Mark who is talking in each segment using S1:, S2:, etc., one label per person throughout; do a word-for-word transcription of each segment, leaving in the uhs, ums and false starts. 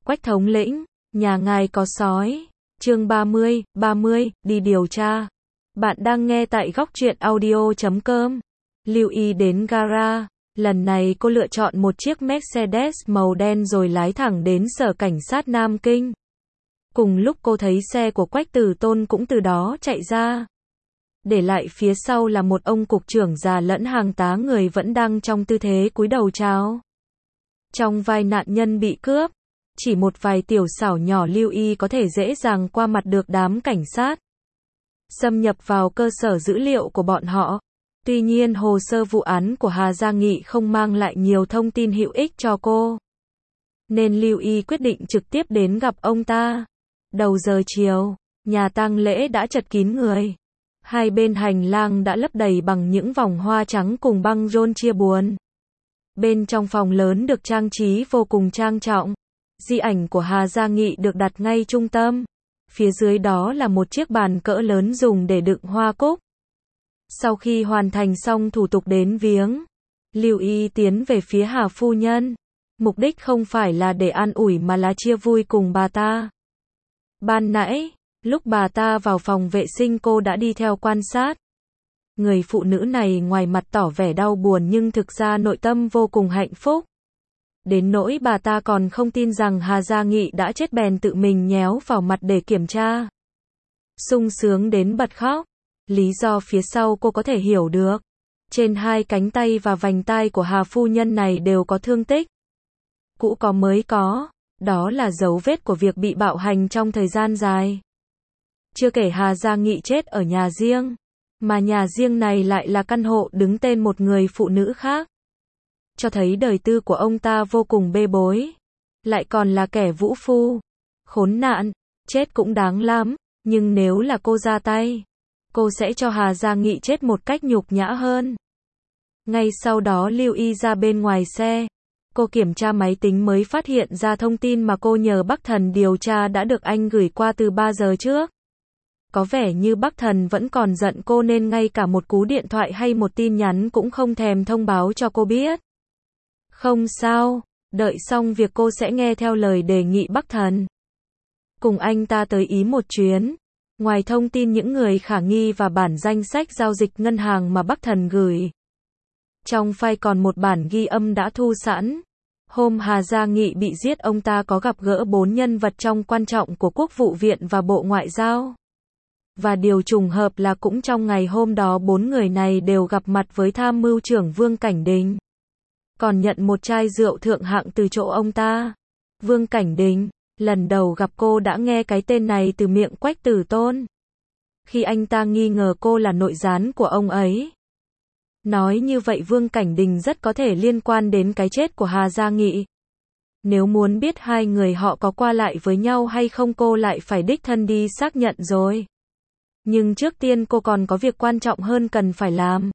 S1: Quách thống lĩnh, nhà ngài có sói. Chương ba mươi, ba mươi, đi điều tra. Bạn đang nghe tại góc truyện audio chấm com. Lưu ý đến gara. Lần này cô lựa chọn một chiếc Mercedes màu đen rồi lái thẳng đến sở cảnh sát Nam Kinh. Cùng lúc cô thấy xe của Quách Tử Tôn cũng từ đó chạy ra. Để lại phía sau là một ông cục trưởng già lẫn hàng tá người vẫn đang trong tư thế cúi đầu chào. Trong vai nạn nhân bị cướp, chỉ một vài tiểu xảo nhỏ Lưu Y có thể dễ dàng qua mặt được đám cảnh sát. Xâm nhập vào cơ sở dữ liệu của bọn họ. Tuy nhiên hồ sơ vụ án của Hà Gia Nghị không mang lại nhiều thông tin hữu ích cho cô. Nên Lưu Y quyết định trực tiếp đến gặp ông ta. Đầu giờ chiều, nhà tang lễ đã chật kín người. Hai bên hành lang đã lấp đầy bằng những vòng hoa trắng cùng băng rôn chia buồn. Bên trong phòng lớn được trang trí vô cùng trang trọng. Di ảnh của Hà Gia Nghị được đặt ngay trung tâm. Phía dưới đó là một chiếc bàn cỡ lớn dùng để đựng hoa cúc. Sau khi hoàn thành xong thủ tục đến viếng, Lưu Y tiến về phía Hà phu nhân. Mục đích không phải là để an ủi mà là chia vui cùng bà ta. Ban nãy, lúc bà ta vào phòng vệ sinh cô đã đi theo quan sát. Người phụ nữ này ngoài mặt tỏ vẻ đau buồn nhưng thực ra nội tâm vô cùng hạnh phúc. Đến nỗi bà ta còn không tin rằng Hà Gia Nghị đã chết bèn tự mình nhéo vào mặt để kiểm tra. Sung sướng đến bật khóc. Lý do phía sau cô có thể hiểu được. Trên hai cánh tay và vành tai của Hà phu nhân này đều có thương tích. Cũ có mới có. Đó là dấu vết của việc bị bạo hành trong thời gian dài. Chưa kể Hà Gia Nghị chết ở nhà riêng. Mà nhà riêng này lại là căn hộ đứng tên một người phụ nữ khác. Cho thấy đời tư của ông ta vô cùng bê bối. Lại còn là kẻ vũ phu. Khốn nạn, chết cũng đáng lắm. Nhưng nếu là cô ra tay, cô sẽ cho Hà Gia Nghị chết một cách nhục nhã hơn. Ngay sau đó Lưu Y ra bên ngoài xe. Cô kiểm tra máy tính mới phát hiện ra thông tin mà cô nhờ Bắc Thần điều tra đã được anh gửi qua từ ba giờ trước. Có vẻ như Bắc Thần vẫn còn giận cô nên ngay cả một cú điện thoại hay một tin nhắn cũng không thèm thông báo cho cô biết. Không sao, đợi xong việc cô sẽ nghe theo lời đề nghị Bắc Thần. Cùng anh ta tới Ý một chuyến. Ngoài thông tin những người khả nghi và bản danh sách giao dịch ngân hàng mà Bắc Thần gửi. Trong file còn một bản ghi âm đã thu sẵn. Hôm Hà Gia Nghị bị giết ông ta có gặp gỡ bốn nhân vật trong quan trọng của Quốc vụ viện và Bộ Ngoại giao. Và điều trùng hợp là cũng trong ngày hôm đó bốn người này đều gặp mặt với tham mưu trưởng Vương Cảnh Đình. Còn nhận một chai rượu thượng hạng từ chỗ ông ta. Vương Cảnh Đình, lần đầu gặp cô đã nghe cái tên này từ miệng Quách Tử Tôn. Khi anh ta nghi ngờ cô là nội gián của ông ấy. Nói như vậy Vương Cảnh Đình rất có thể liên quan đến cái chết của Hà Gia Nghị. Nếu muốn biết hai người họ có qua lại với nhau hay không cô lại phải đích thân đi xác nhận rồi. Nhưng trước tiên cô còn có việc quan trọng hơn cần phải làm.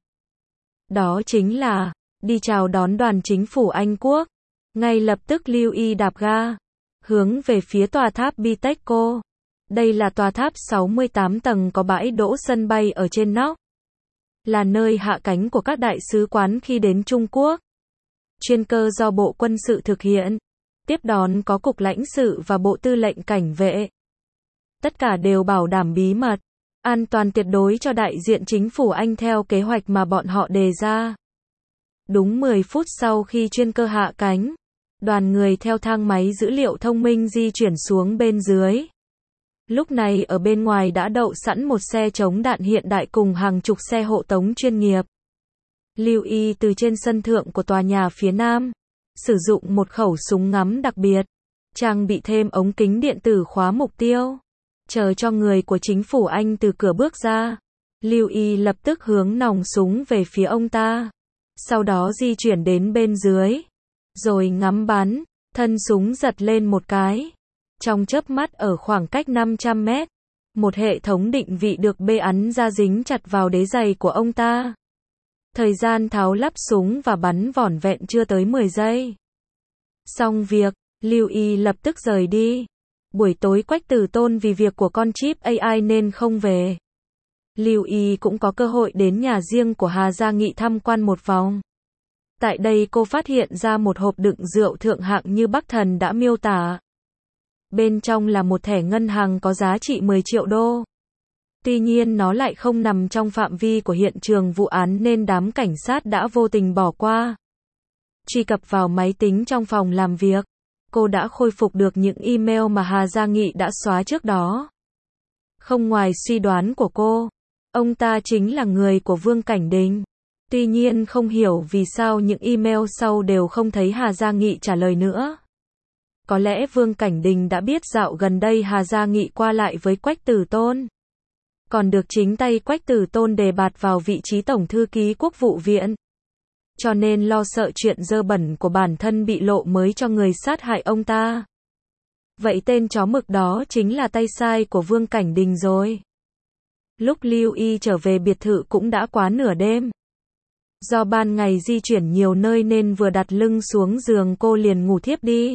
S1: Đó chính là đi chào đón đoàn chính phủ Anh Quốc. Ngay lập tức Lưu Y đạp ga, hướng về phía tòa tháp Bitexco. Đây là tòa tháp sáu mươi tám tầng có bãi đỗ sân bay ở trên nóc. Là nơi hạ cánh của các đại sứ quán khi đến Trung Quốc. Chuyên cơ do Bộ Quân sự thực hiện. Tiếp đón có Cục Lãnh sự và Bộ Tư lệnh Cảnh vệ. Tất cả đều bảo đảm bí mật, an toàn tuyệt đối cho đại diện chính phủ Anh theo kế hoạch mà bọn họ đề ra. Đúng mười phút sau khi chuyên cơ hạ cánh, đoàn người theo thang máy dữ liệu thông minh di chuyển xuống bên dưới. Lúc này ở bên ngoài đã đậu sẵn một xe chống đạn hiện đại cùng hàng chục xe hộ tống chuyên nghiệp. Lưu Y từ trên sân thượng của tòa nhà phía nam, sử dụng một khẩu súng ngắm đặc biệt, trang bị thêm ống kính điện tử khóa mục tiêu. Chờ cho người của chính phủ Anh từ cửa bước ra. Lưu Y lập tức hướng nòng súng về phía ông ta. Sau đó di chuyển đến bên dưới. Rồi ngắm bắn, thân súng giật lên một cái. Trong chớp mắt ở khoảng cách năm trăm mét, một hệ thống định vị được bê ắn ra dính chặt vào đế giày của ông ta. Thời gian tháo lắp súng và bắn vỏn vẹn chưa tới mười giây. Xong việc, Lưu Y lập tức rời đi. Buổi tối Quách Tử Tôn vì việc của con chip a i nên không về. Lưu Y cũng có cơ hội đến nhà riêng của Hà Gia Nghị tham quan một vòng. Tại đây cô phát hiện ra một hộp đựng rượu thượng hạng như Bắc Thần đã miêu tả. Bên trong là một thẻ ngân hàng có giá trị mười triệu đô. Tuy nhiên nó lại không nằm trong phạm vi của hiện trường vụ án nên đám cảnh sát đã vô tình bỏ qua. Truy cập vào máy tính trong phòng làm việc, cô đã khôi phục được những email mà Hà Gia Nghị đã xóa trước đó. Không ngoài suy đoán của cô, ông ta chính là người của Vương Cảnh Đình. Tuy nhiên không hiểu vì sao những email sau đều không thấy Hà Gia Nghị trả lời nữa. Có lẽ Vương Cảnh Đình đã biết dạo gần đây Hà Gia Nghị qua lại với Quách Tử Tôn. Còn được chính tay Quách Tử Tôn đề bạt vào vị trí Tổng Thư ký Quốc vụ viện. Cho nên lo sợ chuyện dơ bẩn của bản thân bị lộ mới cho người sát hại ông ta. Vậy tên chó mực đó chính là tay sai của Vương Cảnh Đình rồi. Lúc Lưu Y trở về biệt thự cũng đã quá nửa đêm. Do ban ngày di chuyển nhiều nơi nên vừa đặt lưng xuống giường cô liền ngủ thiếp đi.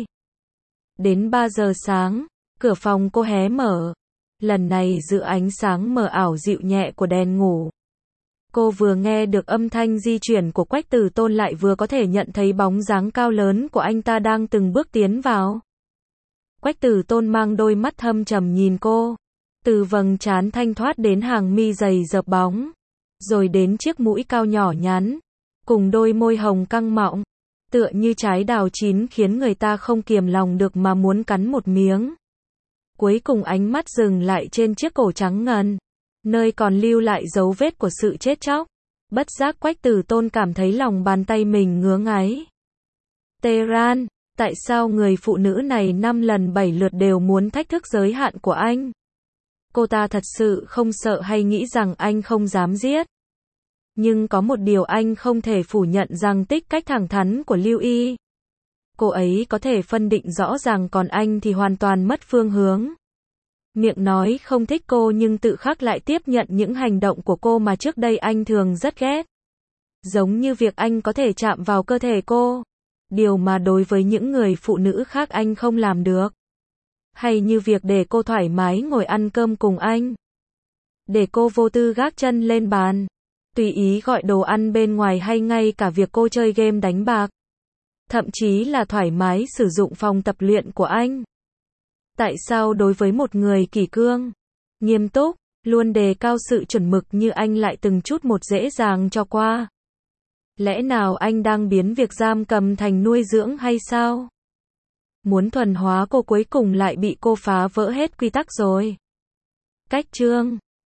S1: Đến ba giờ sáng, cửa phòng cô hé mở. Lần này giữa ánh sáng mờ ảo dịu nhẹ của đèn ngủ. Cô vừa nghe được âm thanh di chuyển của Quách Tử Tôn lại vừa có thể nhận thấy bóng dáng cao lớn của anh ta đang từng bước tiến vào. Quách Tử Tôn mang đôi mắt thâm trầm nhìn cô. Từ vầng trán thanh thoát đến hàng mi dày dợp bóng. Rồi đến chiếc mũi cao nhỏ nhắn. Cùng đôi môi hồng căng mọng. Tựa như trái đào chín khiến người ta không kiềm lòng được mà muốn cắn một miếng. Cuối cùng ánh mắt dừng lại trên chiếc cổ trắng ngần. Nơi còn lưu lại dấu vết của sự chết chóc. Bất giác Quách Tử Tôn cảm thấy lòng bàn tay mình ngứa ngáy. Tehran, tại sao người phụ nữ này năm lần bảy lượt đều muốn thách thức giới hạn của anh? Cô ta thật sự không sợ hay nghĩ rằng anh không dám giết? Nhưng có một điều anh không thể phủ nhận rằng tích cách thẳng thắn của Lưu Y. Cô ấy có thể phân định rõ ràng còn anh thì hoàn toàn mất phương hướng. Miệng nói không thích cô nhưng tự khắc lại tiếp nhận những hành động của cô mà trước đây anh thường rất ghét. Giống như việc anh có thể chạm vào cơ thể cô. Điều mà đối với những người phụ nữ khác anh không làm được. Hay như việc để cô thoải mái ngồi ăn cơm cùng anh. Để cô vô tư gác chân lên bàn. Tùy ý gọi đồ ăn bên ngoài hay ngay cả việc cô chơi game đánh bạc. Thậm chí là thoải mái sử dụng phòng tập luyện của anh. Tại sao đối với một người kỷ cương, nghiêm túc, luôn đề cao sự chuẩn mực như anh lại từng chút một dễ dàng cho qua? Lẽ nào anh đang biến việc giam cầm thành nuôi dưỡng hay sao? Muốn thuần hóa cô cuối cùng lại bị cô phá vỡ hết quy tắc rồi. Cách chương